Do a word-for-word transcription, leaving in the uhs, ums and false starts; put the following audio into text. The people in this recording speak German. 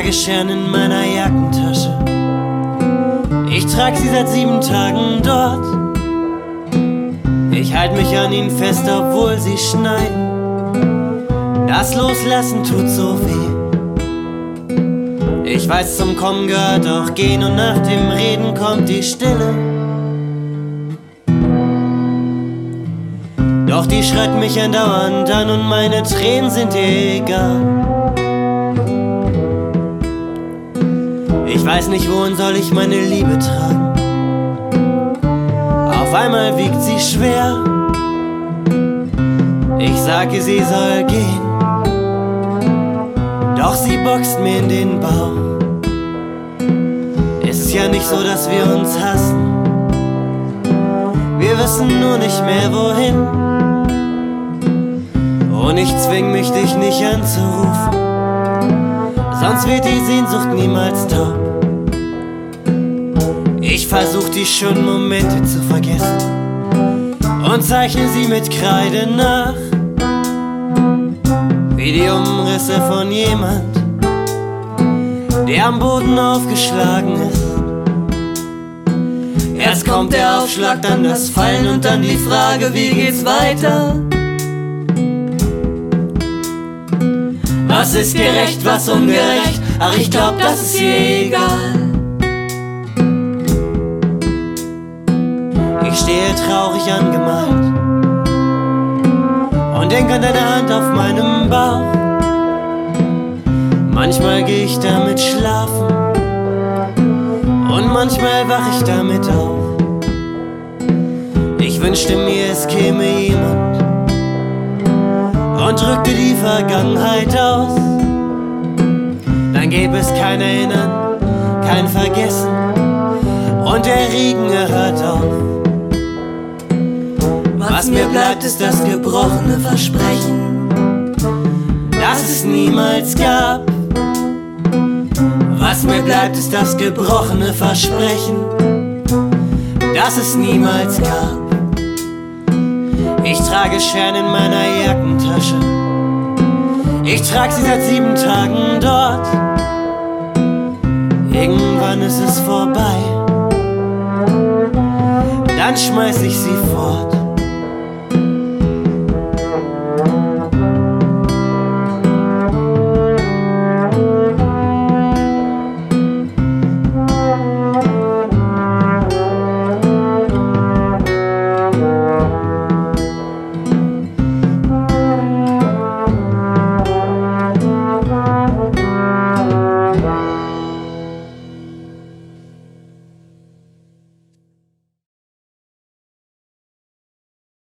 trage Scheren in meiner Jackentasche. Ich trag sie seit sieben Tagen dort. Ich halt mich an ihnen fest, obwohl sie schneiden. Das Loslassen tut so weh. Ich weiß, zum Kommen gehört auch Gehen, und nach dem Reden kommt die Stille. Doch die schreit mich andauernd an und meine Tränen sind ihr egal. Ich weiß nicht, wohin soll ich meine Liebe tragen. Auf einmal wiegt sie schwer. Ich sage, sie soll gehen, doch sie boxt mir in den Bauch. Es ist ja nicht so, dass wir uns hassen. Wir wissen nur nicht mehr wohin. Und ich zwing mich, dich nicht anzurufen, sonst wird die Sehnsucht niemals taub. Ich versuch die schönen Momente zu vergessen und zeichne sie mit Kreide nach, wie die Umrisse von jemand, der am Boden aufgeschlagen ist. Erst kommt der Aufschlag, dann das Fallen und dann die Frage, wie geht's weiter? Was ist gerecht, was ungerecht? Ach, ich glaub, das ist ihr egal. Ich stehe traurig angemalt und denk an deine Hand auf meinem Bauch. Manchmal geh ich damit schlafen und manchmal wach ich damit auf. Ich wünschte mir, es käme jemand und drückte die Vergangenheit aus. Dann gäbe es kein Erinnern, kein Vergessen und der Regen, er hört auf. Was mir bleibt, ist das gebrochene Versprechen, das es niemals gab. Was mir bleibt, ist das gebrochene Versprechen, das es niemals gab. Ich trage Scheren in meiner Jackentasche. Ich trag sie seit sieben Tagen dort. Irgendwann ist es vorbei, dann schmeiß ich sie fort.